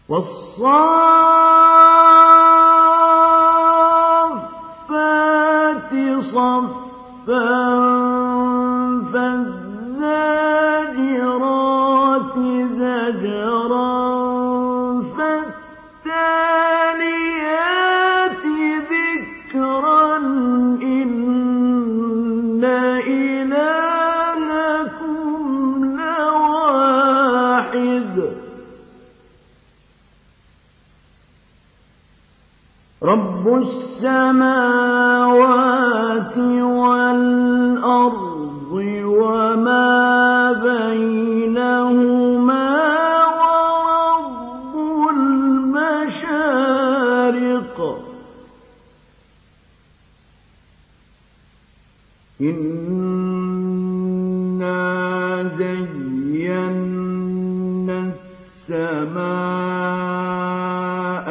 وَالصَّافَّاتِ صَفًّا فَالزَّاجِرَاتِ زَجْرًا فَالتَّالِيَاتِ ذِكْرًا إِنَّ إِلَٰهَكُمْ لَوَاحِدٌ رَبُّ السَّمَاوَاتِ وَالْأَرْضِ وَمَا بَيْنَهُمَا وَرَبُّ الْمَشَارِقِ إِنَّا زَيَّنَّا السَّمَاءَ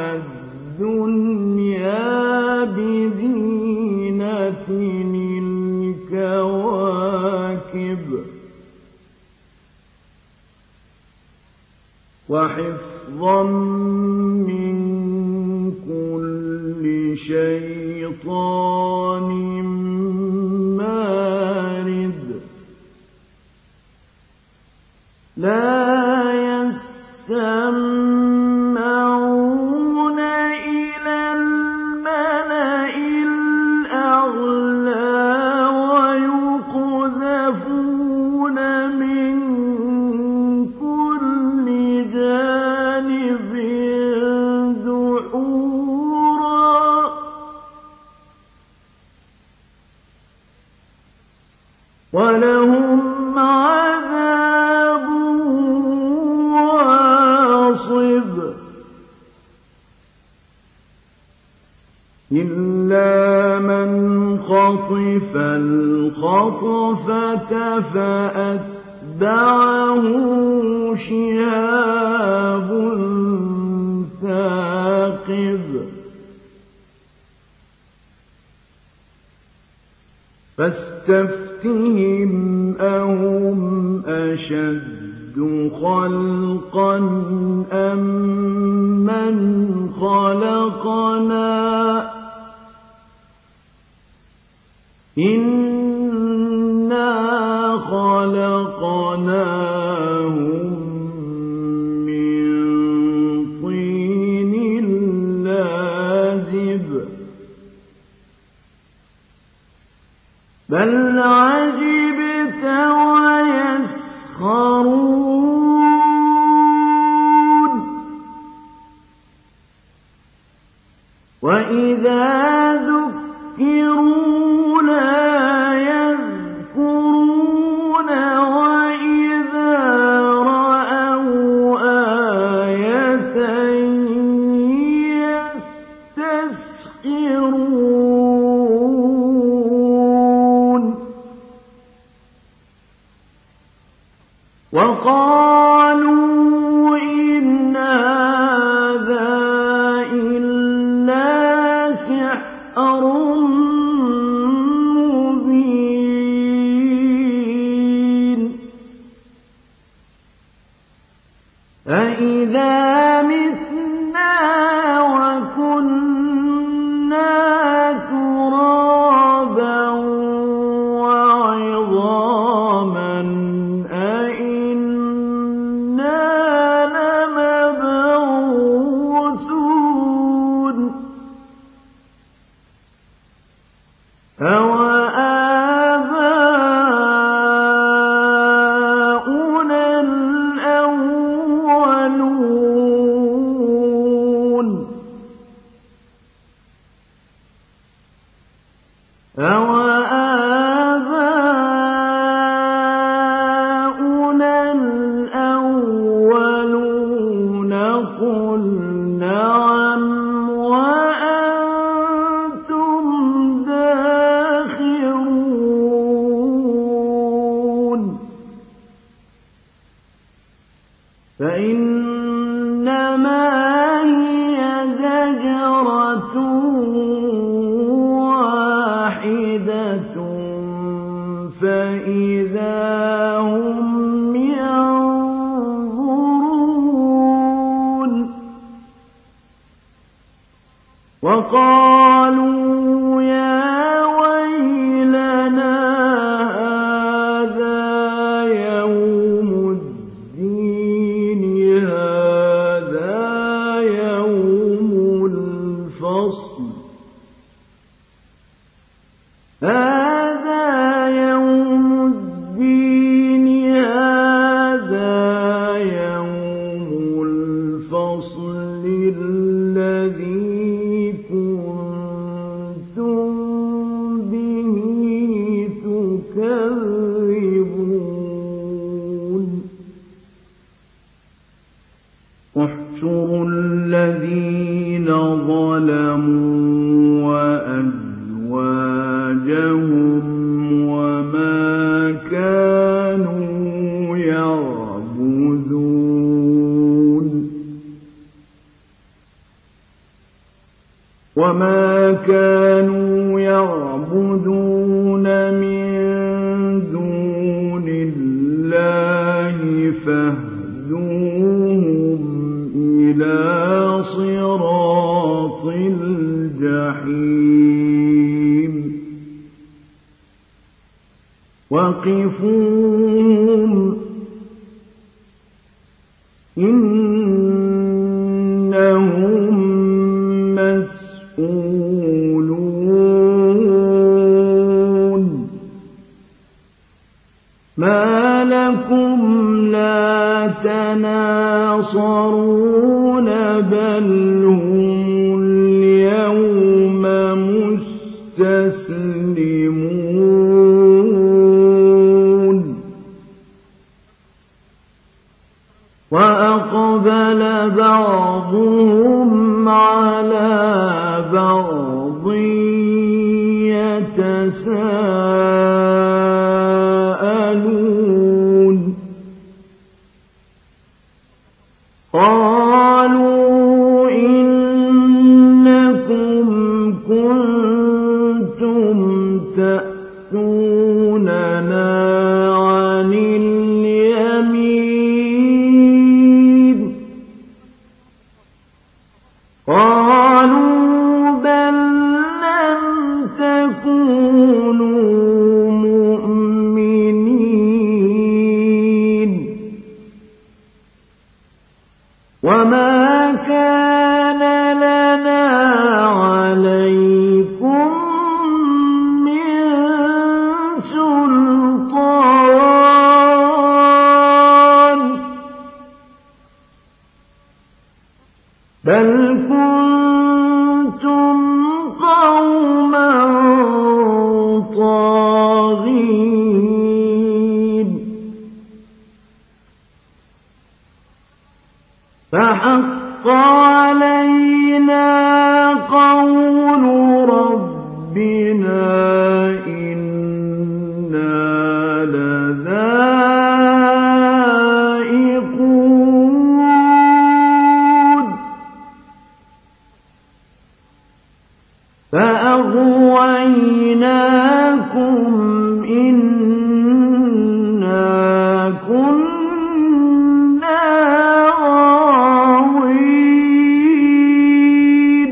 الدُّنْيَا بِزِينَةٍ الْكَوَاكِبِ وَحِفْظًا مِّن كُلِّ شَيْطَانٍ مَّارِدٍ لَّا يَسَّمَّعُونَ إِلَى الْمَلَإِ الْأَعْلَىٰ وَيُقْذَفُونَ مِن كُلِّ جَانِبٍ دُحُورًا وَلَهُمْ عَذَابٌ وَاصِبٌ إِلَّا مَنْ خَطِفَ الْخَطْفَةَ فَأَتْبَعَهُ شِهَابٌ ثَاقِبٌ فَاسْتَفْتِهِمْ أَهُمْ أَشَدُّ خَلْقًا أَم مَّنْ خَلَقْنَا إِنَّا خَلَقْنَاهُم مِّن طِينٍ لَّازِبٍ بَلْ عَجِبْتَ وَيَسْخَرُونَ وَإِذَا ذُكِّرُوا لَا يَذْكُرُونَ وَإِذَا رَأَوْا آيَةً يَسْتَسْخِرُونَ وَقَالُوا إِنْ هَٰذَا إِلَّا سِحْرٌ مُّبِينٌ أَإِذَا مِتْنَا وَكُنَّا تُرَابًا وَعِظَامًا أَإِنَّا لَمَبْعُوثُونَ أَوَآبَاؤُنَا الْأَوَّلُونَ قُلْ نَعَمْ وَأَنتُمْ دَاخِرُونَ فَإِنَّمَا هِيَ زَجْرَةٌ وَاحِدَةٌ فَإِذَا هُمْ يَنظُرُونَ وقالوا يا ويلنا هذا يوم الدين هذا يوم الفصل هذا يوم الدين هذا يوم الفصل الذي كنتم به تكذبون احشروا الذين ظلموا وأزواجهم وما كانوا يعبدون من دون الله فاهدوهم إلى صراط الجحيم وقفوهم إنهم مسؤولون ما لكم لا تناصرون بل هم اليوم مستسلمون وأقبل بعضهم على بعض يتساءلون قالوا إنكم كنتم تأتوننا عن اليمين قالوا بل لم تكونوا مؤمنين وما كان لنا عليكم من سلطان بل كنتم قوما طاغين فحق علينا قول ربنا إنا لذائقون فأغويناكم إنا كنا غاوين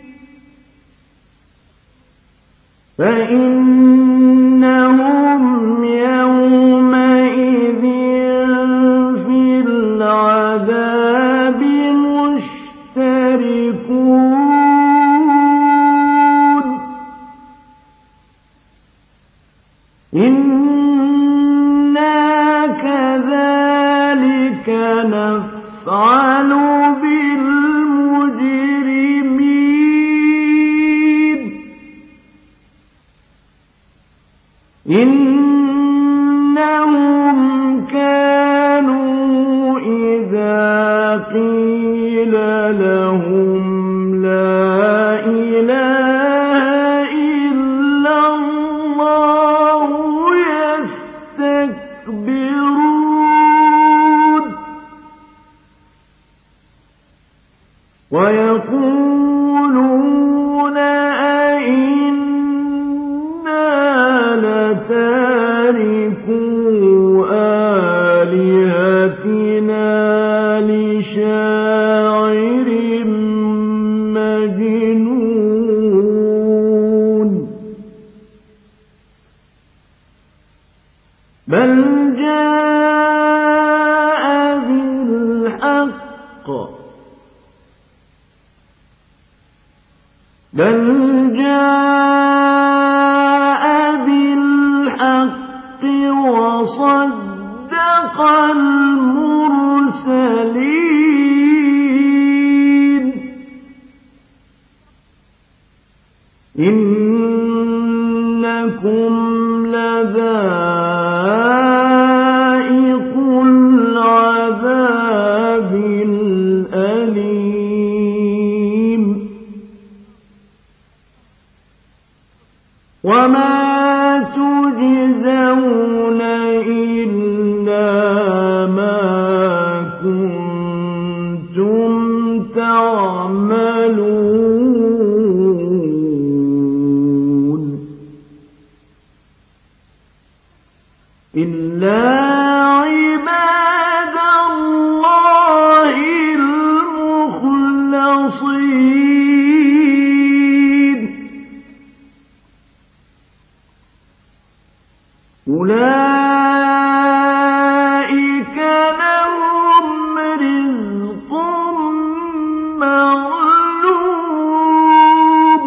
فإنهم يومئذ في العذاب مشتركون إنا كذلك نفعل بالمجرمين إنهم كانوا إذا قيل لهم لا إله إلا الله يستكبرون ويقولون أئنا لتاركو آلهتنا لشاعر مجنون بل جاء بالحق وصدق المرسلين إنكم لذائق العذاب الأليم وما تجزون إلا ما كنتم تعملون إلا عباد الله المخلصين أولئك لهم رزق معلوم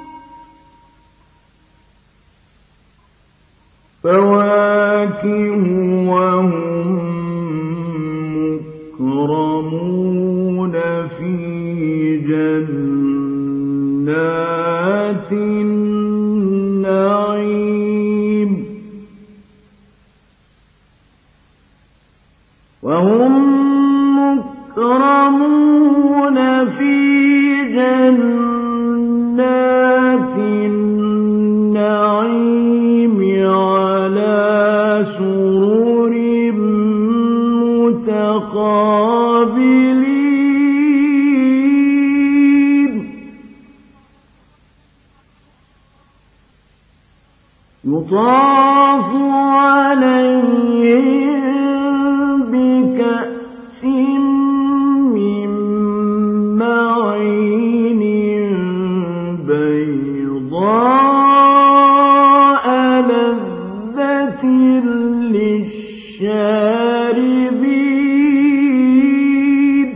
فواكه وهم مكرمون في جنات النعيم وهم مكرمون في جنات النعيم على سرر متقابلين يطاف عليهم بكأس من معين بيضاء لذة للشاربين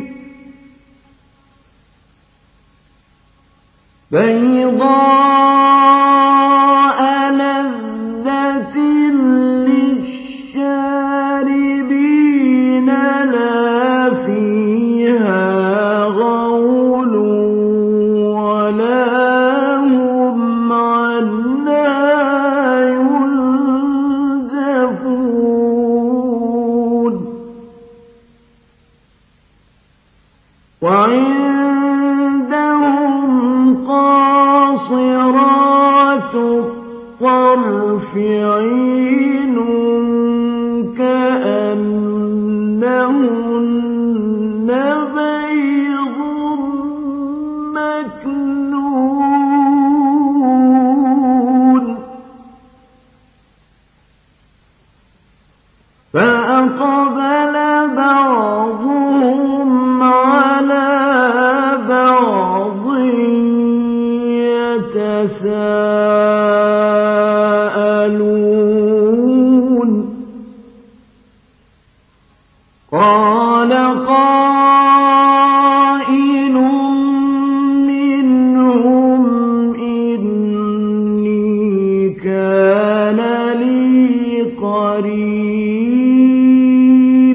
لا فيها غول ولا هم عنها ينزفون وعندهم قاصرات الطرف عين كأنهن بيض مكنون فأقبل بعضهم على بعض يتساءلون قال قائل منهم إني كان لي قرين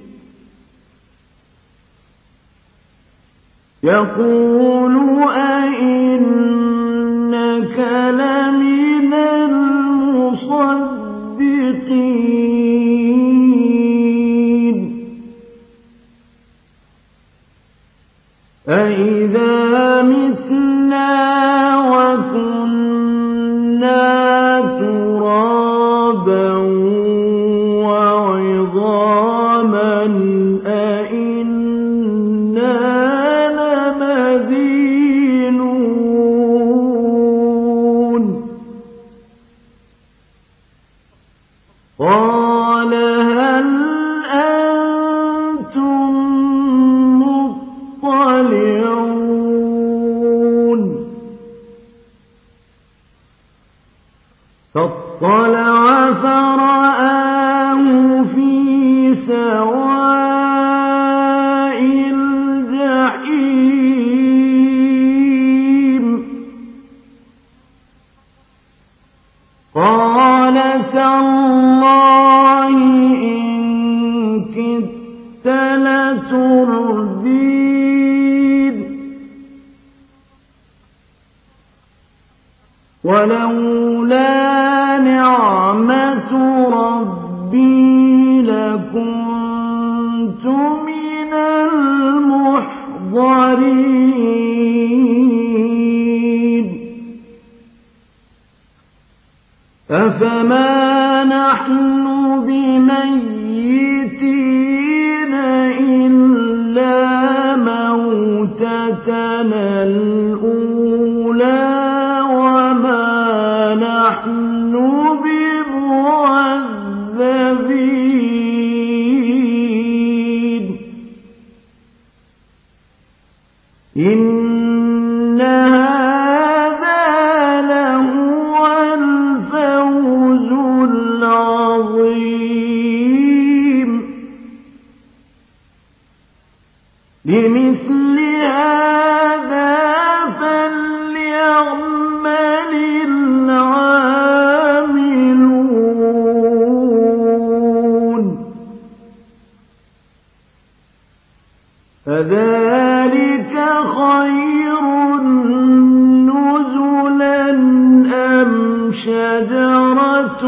يقول أئنك لمن المصدقين أإذا متنا وكنا ترابا وعظاما أإنا لمدينون قال هل أنتم مطلعون ولولا نعمة ربي لكنت من المحضرين أفما نحن بميتين إلا موتتنا الأولى وما نحن بمعذبين إن هذا لهو الفوز العظيم لمثل هذا فليعمل العاملون فذلك خير نزلا أم شجرة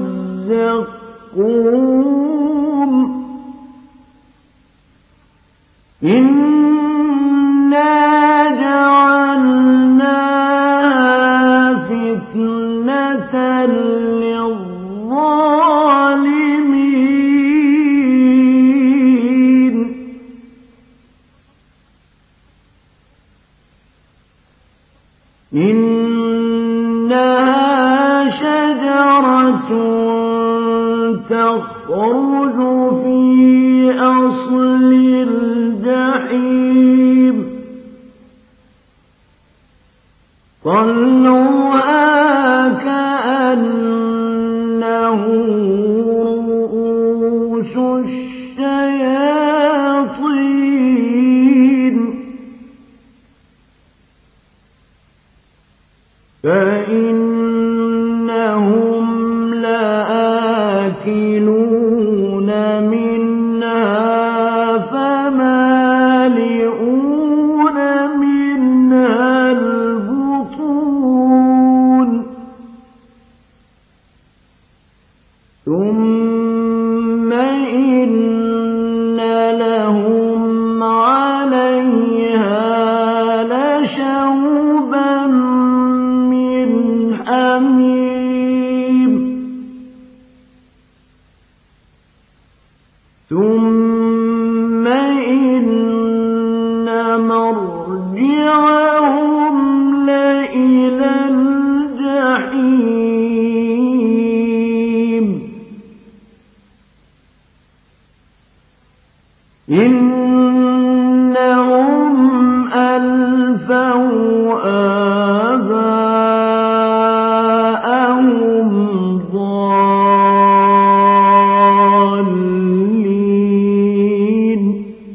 الزقوم إنا جعلناها فتنة للظالمين إنها شجرة تخرج في أصل الجحيم طلعها كأنه رؤوس الشياطين فإنهم لآكلون منها فمالئون منها البطون ثم إن لهم عليها لشوبا من حميم ثم إن مرجعهم لإلى الجحيم إنهم ألفوا آباءهم ضالين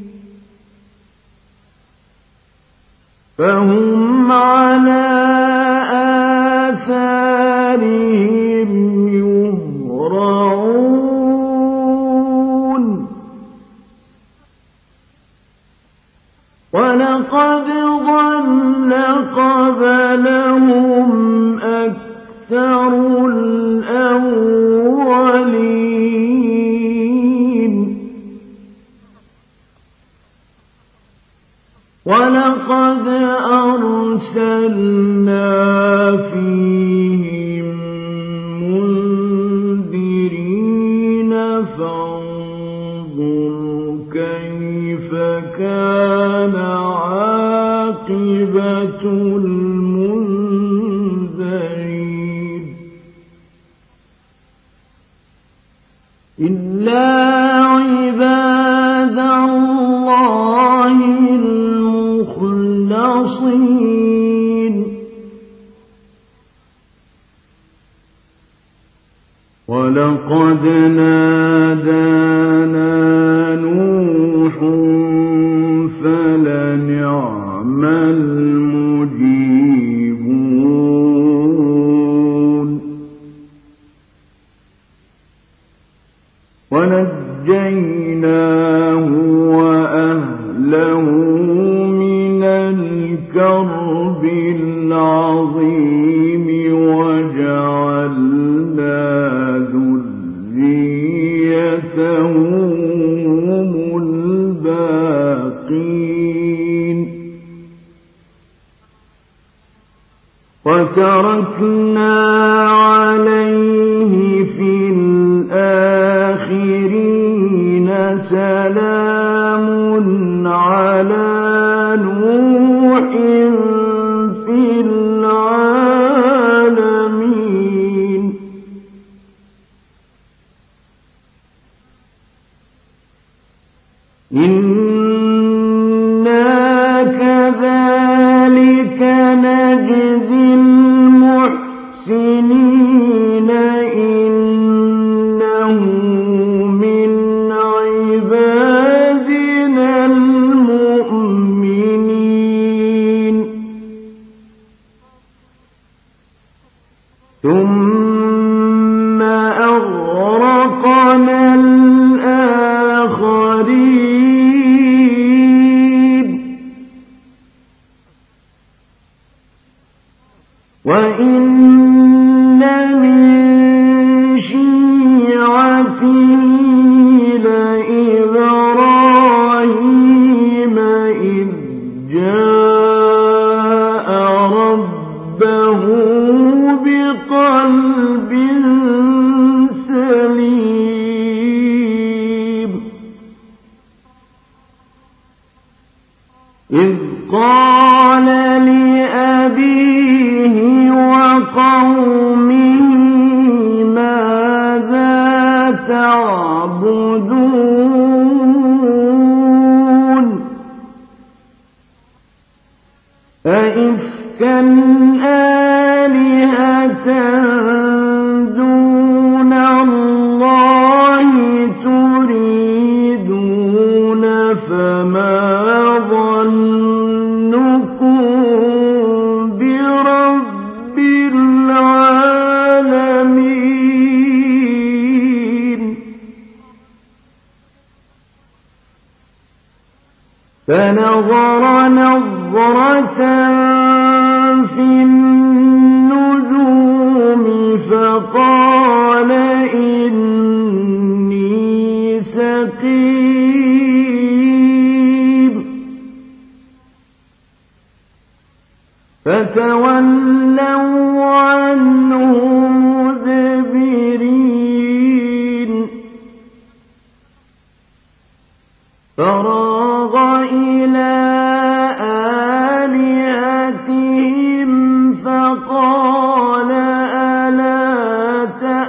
فهم على آثارهم يهرعون ولقد ضل قبلهم أكثر الأولين ولقد أرسلنا فيهم منذرين فانظر كيف كان عاقبة المنذرين إلا عباد الله المخلصين ولقد نادانا نوح فلنعم المجيبون ونجيناه وأهله من الكرب العظيم وتركنا عليه في الآخرين سلام على نوح في العالمين إنا كذلك نجزي المحسنين إنه من عبادنا المؤمنين ثم أغرقنا الآخرين وإن من شيعته لإبراهيم إذ جاء ربه بقلب سليم إذ قال لأبيه وقومه ماذا تعبدون أئفكا آلهة دون الله تريدون فما ظنكم برب العالمين فنظر نظرة في النجوم فقال إني سقيم فتولوا عنه مدبرين فراغ إلى آلهتهم فقال ألا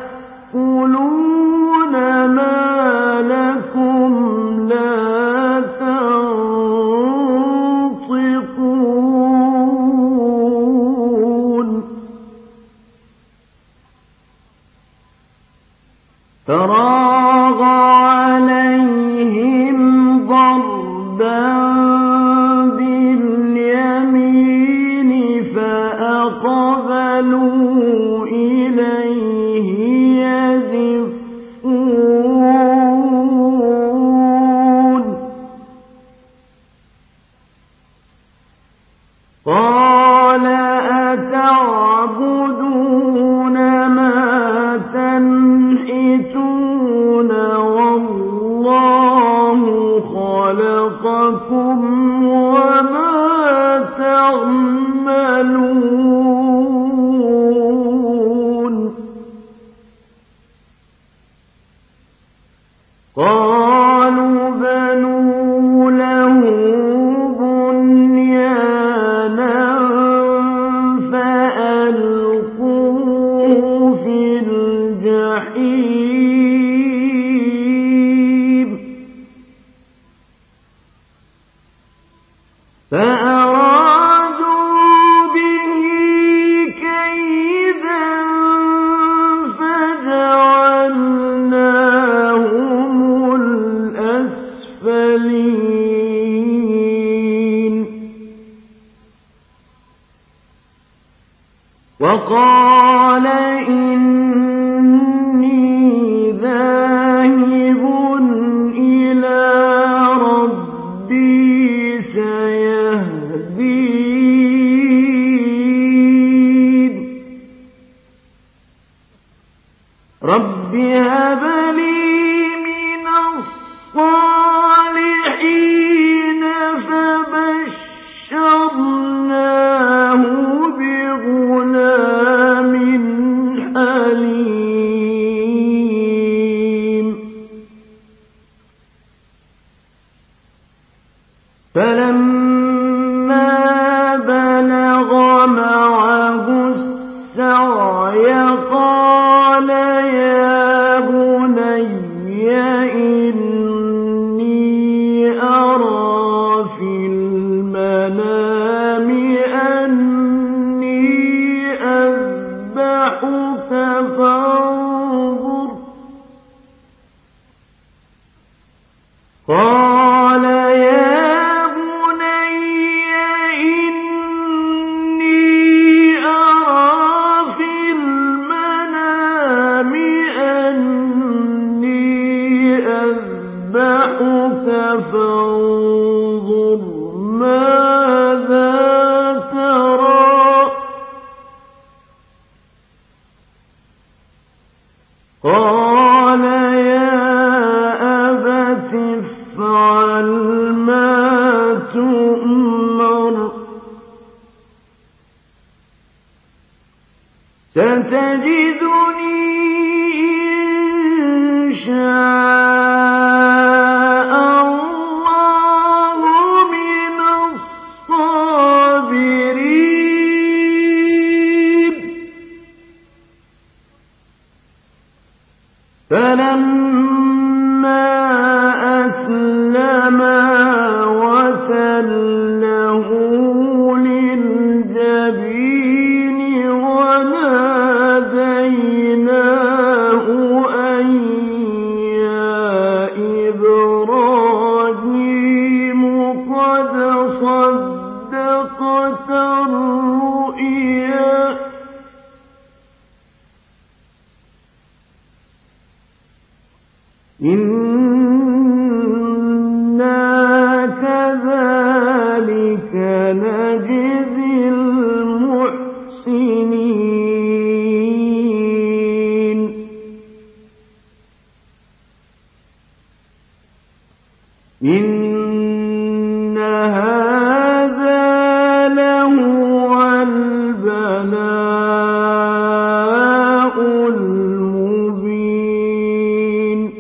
تأكلون ما لكم لا تنطقون فراغ عليهم ضربا باليمين فأقبلوا إليه يزفون قال أتعبدون ما تنحتون والله خلقكم وما تعملون قالوا بنوا له بنيانا فألقوه في الجحيم فأرادوا به كيدا فجعلناهم الأسفلين وقال إني ذاهب إلى ربي سيهدين رب هب لي من الصالحين فبشرناه بغلام معه السعي قال يا بني إني أرى في المنام أني أذبحك فانظر قال يا بني إني أرى في المنام أني أذبحك فانظر ماذا ترى قال يا أبت افعل ما تؤمر ستجدني إن شاء الله من الصابرين فلما أسلما وتله للجبين وناديناه أن يا إبراهيم قد صدقت الرؤيا إنا كذلك نجزي المحسنين إن هذا لهو البلاء المبين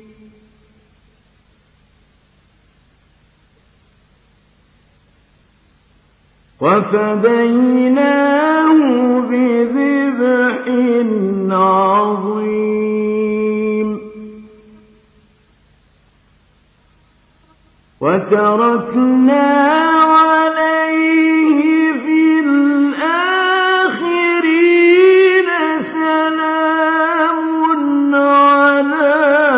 وفديناه بذبح عظيم وتركنا عليه في الآخرين سلام على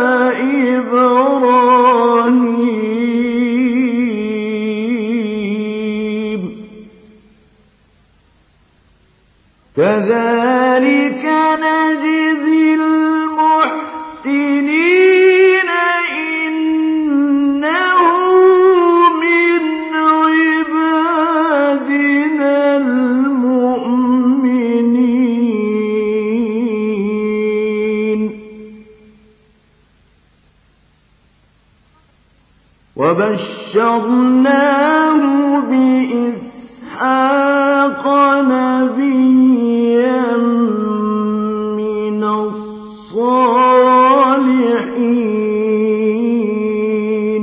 إبراهيم كذلك نجزي المحسنين إنه من عبادنا المؤمنين وبشرناه بإسحاق نبيا من الصالحين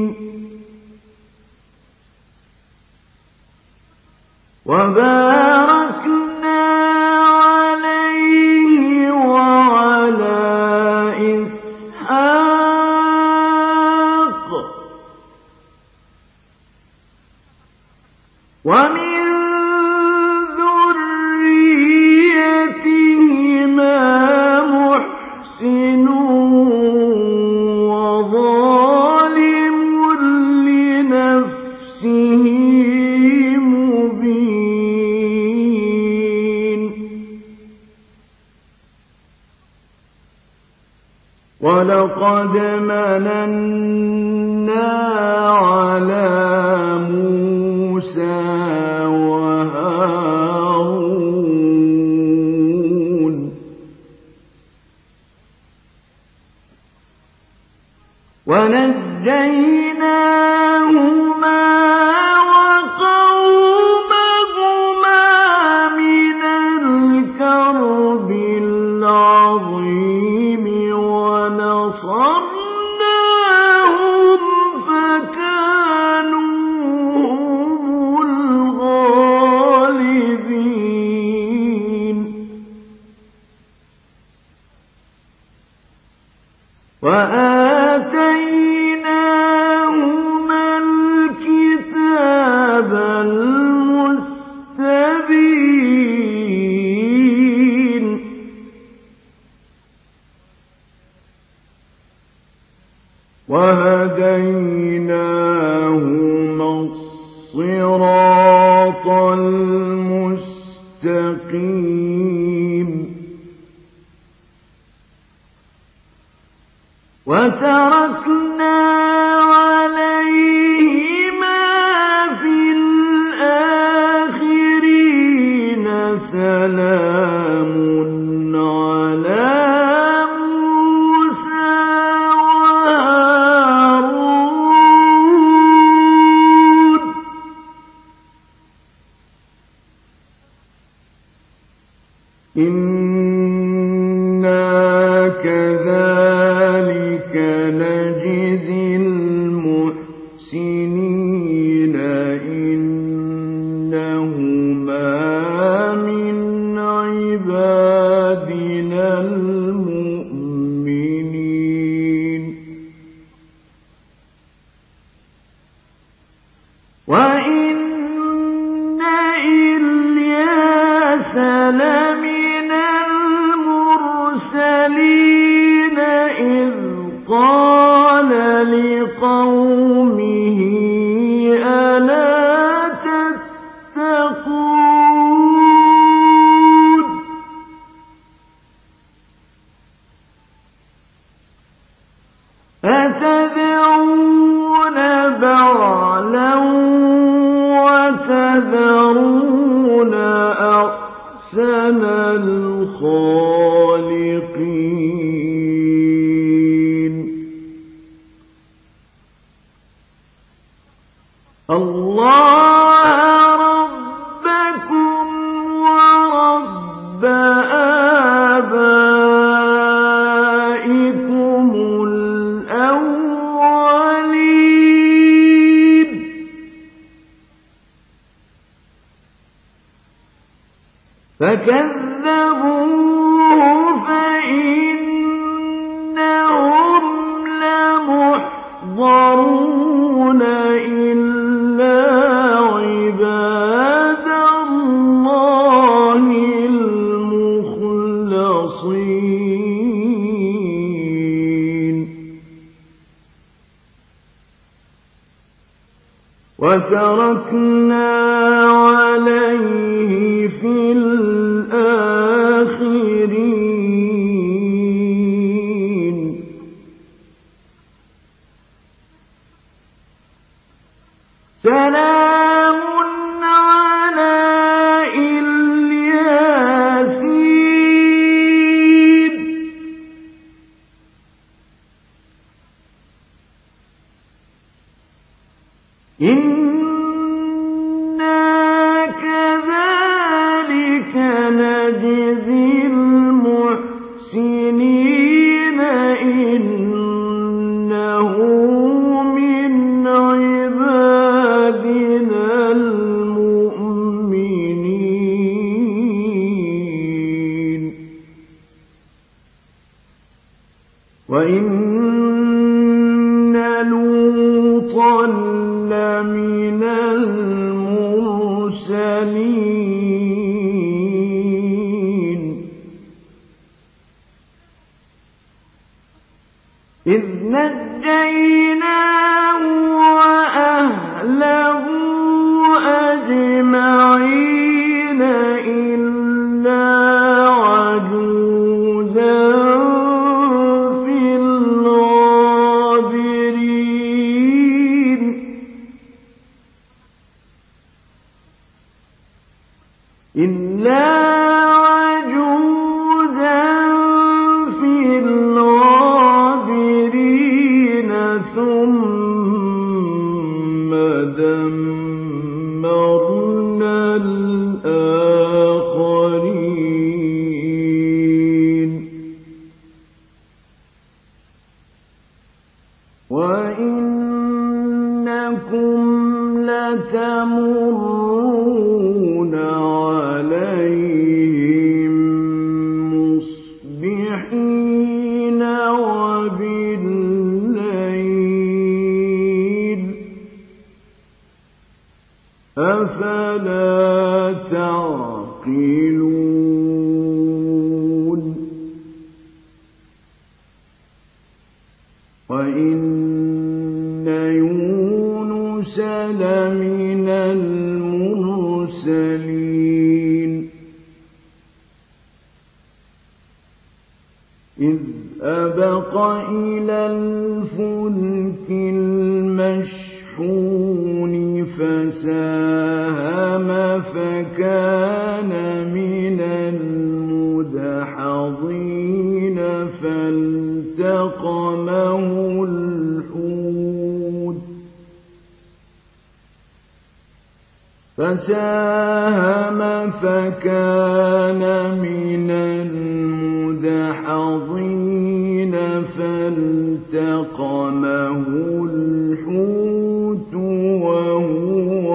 وباركنا عليه وعلى إسحاق ومن ذريتهما محسن وظالم لنفسه مبين ولقد مننا على موسى وهارون ونجيناهما وقومهما من الكرب العظيم ونصرناهم فكانوا هم وآتيناهما الكتاب المستبين وهديناهما الصراط المستقيم وتركنا عليهما في الآخرين سلام على موسى وهارون إنا كذلك نجزي المحسنين إنهما من عبادنا المؤمنين وإن إلياس لمن المرسلين إذ قال لقومه ألا تتقون أتدعون بعلا وتذرون أحسن الخالقين الله ربكم ورب آبائكم الأولين فكذبوه فإنهم لمحضرون إلا عباد الله المخلصين وتركنا عليه في الآخرين سلام على الياسين إنا كذلك نجزي المحسنين إنه من عبادنا المؤمنين وإن لوطا لمن المرسلين إذ نجيناه وأهله أجمعين إلا عجوزا في الغابرين إلا عجوزا في الغابرين ثم دمرنا الآخرين وإنكم لتمرون عليهم أفلا تعقلون وإن يونس لمن المرسلين إذ أبق إلى الفلك المشحون فساهم فكان من المدحضين فالتقمه الحوت من المدحضين فالتقمه الحوت وهو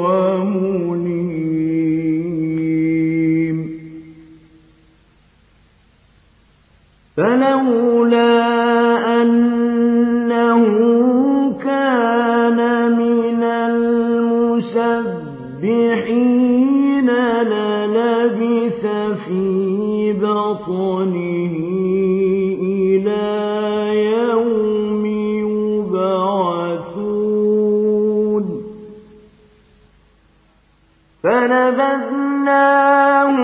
مليم فلولا أنه كان من المسبحين للبث في بطنه إلى يوم يبعثون فنبذناه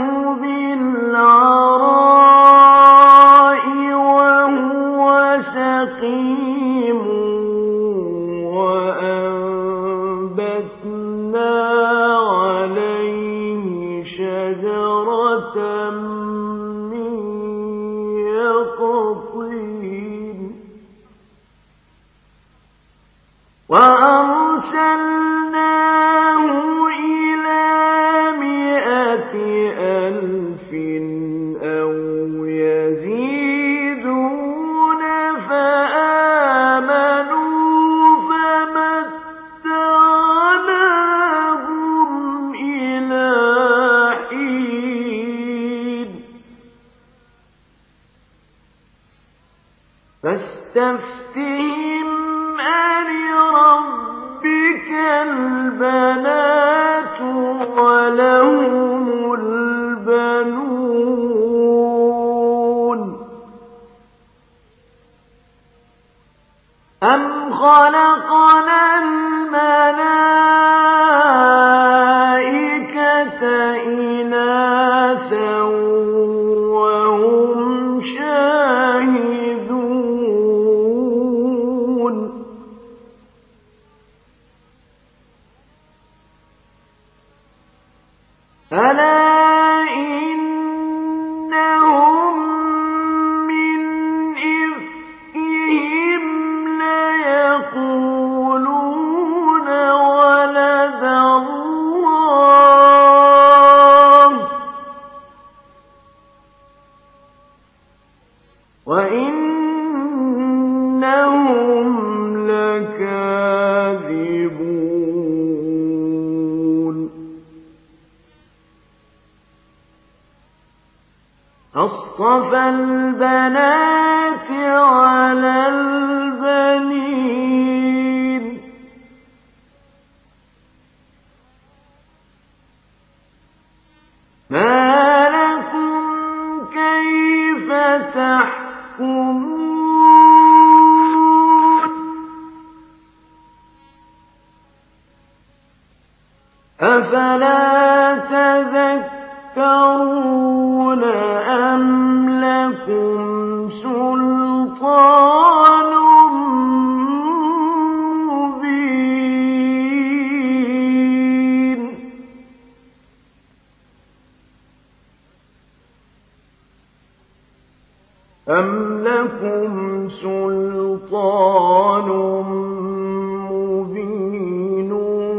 بالعراء وهو سقيم وأنبتنا عليه شجرة من يقطين وأرسلناه إلى 100,000 أو يزيدون فآمنوا فمتعناهم إلى حين فاستفتهم ألربك البنات ولهم البنون أم خلقنا الملائكة إناثا وهم شاهدون ألا إنهم من إفكهم ليقولون ولد الله وإنهم لكاذبون أصطفى البنات على البنين ما لكم كيف تحكمون أفلا تذكرون أم لكم سلطان مبين أم لكم سلطان مبين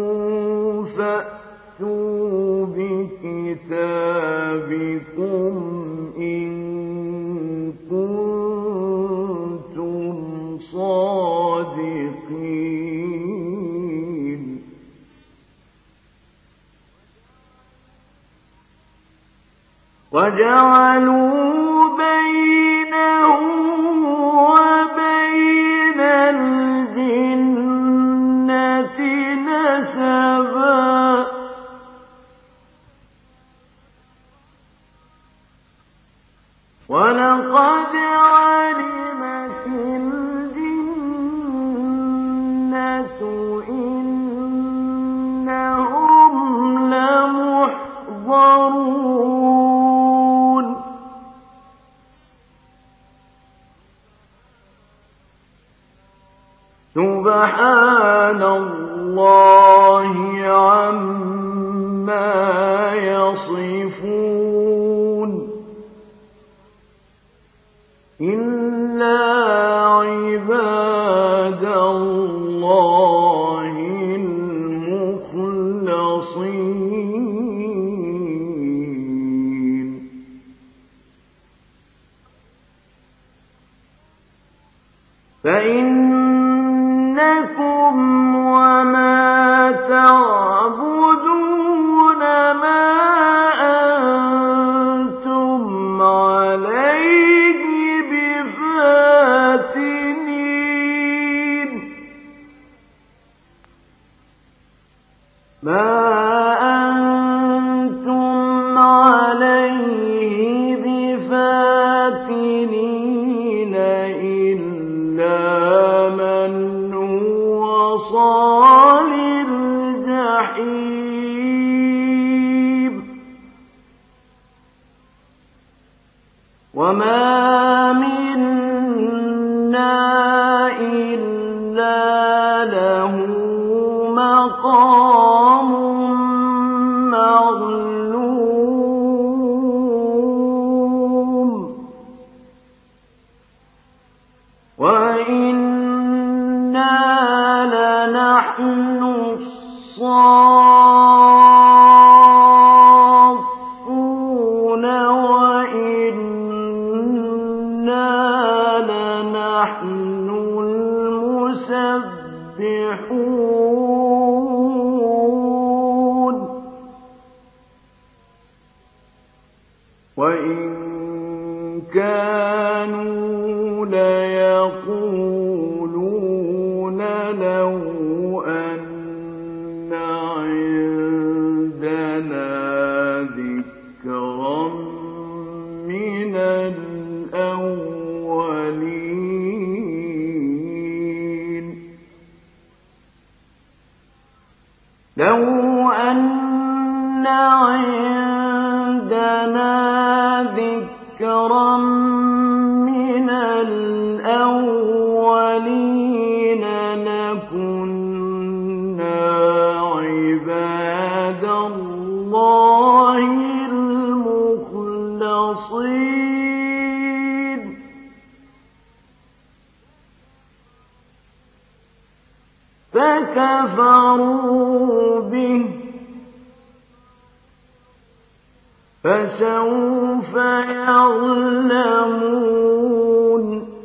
فأتوا بكتابكم إن كنتم صادقين وجعلوا بينه وبين الجنة نسبا وَلَقَدْ عَلِمَتِ الْجِنَّةُ إِنَّهُمْ لَمُحْضَرُونَ سُبْحَانَ اللَّهِ عَمَّا يَصِفُونَ إِلَّا عِبَادَ اللَّهِ الْمُخْلَصِينَ فَإِنَّكُمْ وَمَا تَعْبُدُونَ مَا أَنتُمْ عَلَيْهِ بِفَاتِنِينَ مَا أَنتُمْ عَلَيْهِ بِفَاتِنِينَ إِلَّا مَنْ هُوَ صَالِ الْجَحِيمِ وَمَا مِنَّا إِلَّا لَهُ مَقَامٌ مَّعْلُومٌ وَإِنَّا لَنَحْنُ الصَّافُّونَ وَإِنَّا لَنَحْنُ الْمُسَبِّحُونَ وَإِن كَانُوا لَيَقُولُونَ لَوْ أَنَّ عِندَنَا ذِكْرًا مِّنَ الْأَوَّلِينَ لَوْ أَنَّ عِندَنَا ذِكْرًا مِّنَ الْأَوَّلِينَ لَكُنَّا عِبَادَ اللَّهِ الْمُخْلَصِينَ فَكَفَرُوا بِهِ فَسَوْفَ يَعْلَمُونَ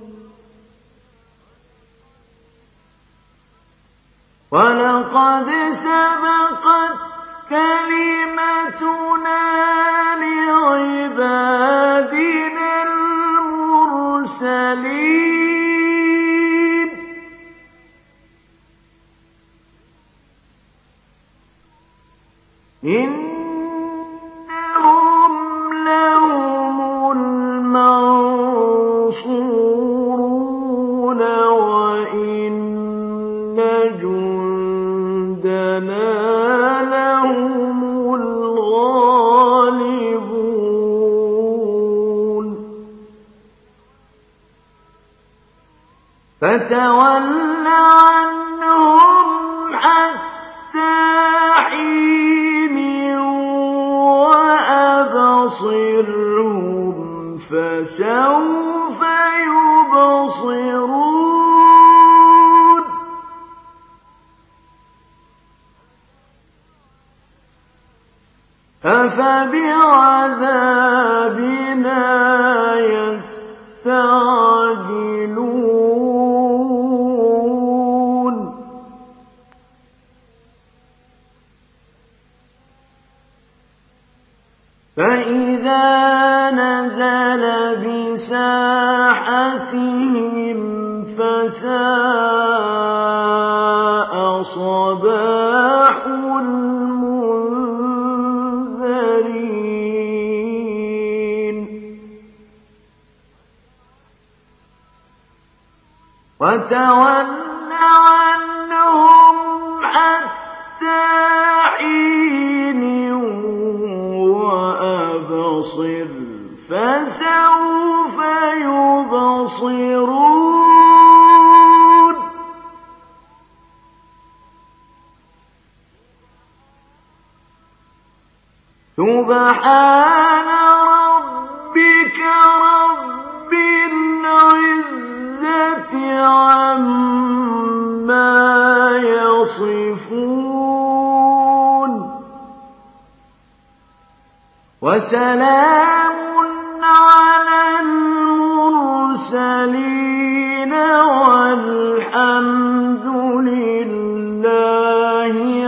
وَلَقَدْ سَبَقَتْ كَلِمَتُنَا لِعِبَادِنَا الْمُرْسَلِينَ إِنَّهُمْ لَهُمُ الْمَنصُورُونَ وَإِنَّ جُندَنَا لَهُمُ الْغَالِبُونَ فَتَوَلَّ عَنْهُمْ حَتَّىٰ حِينٍ وَأَبْصِرْهُمْ فَسَوْفَ يُبْصِرُونَ أَفَبِعَذَابِنَا يَسْتَعْجِلُونَ فَإِذَا نَزَلَ بِسَاحَتِهِمْ فَسَاءَ صَبَاحُ الْمُنذَرِينَ وتول عنهم حتى حين وأبصر فسوف يبصرون سبحان ربك رب العزة عما يصفون وسلام على المرسلين والحمد لله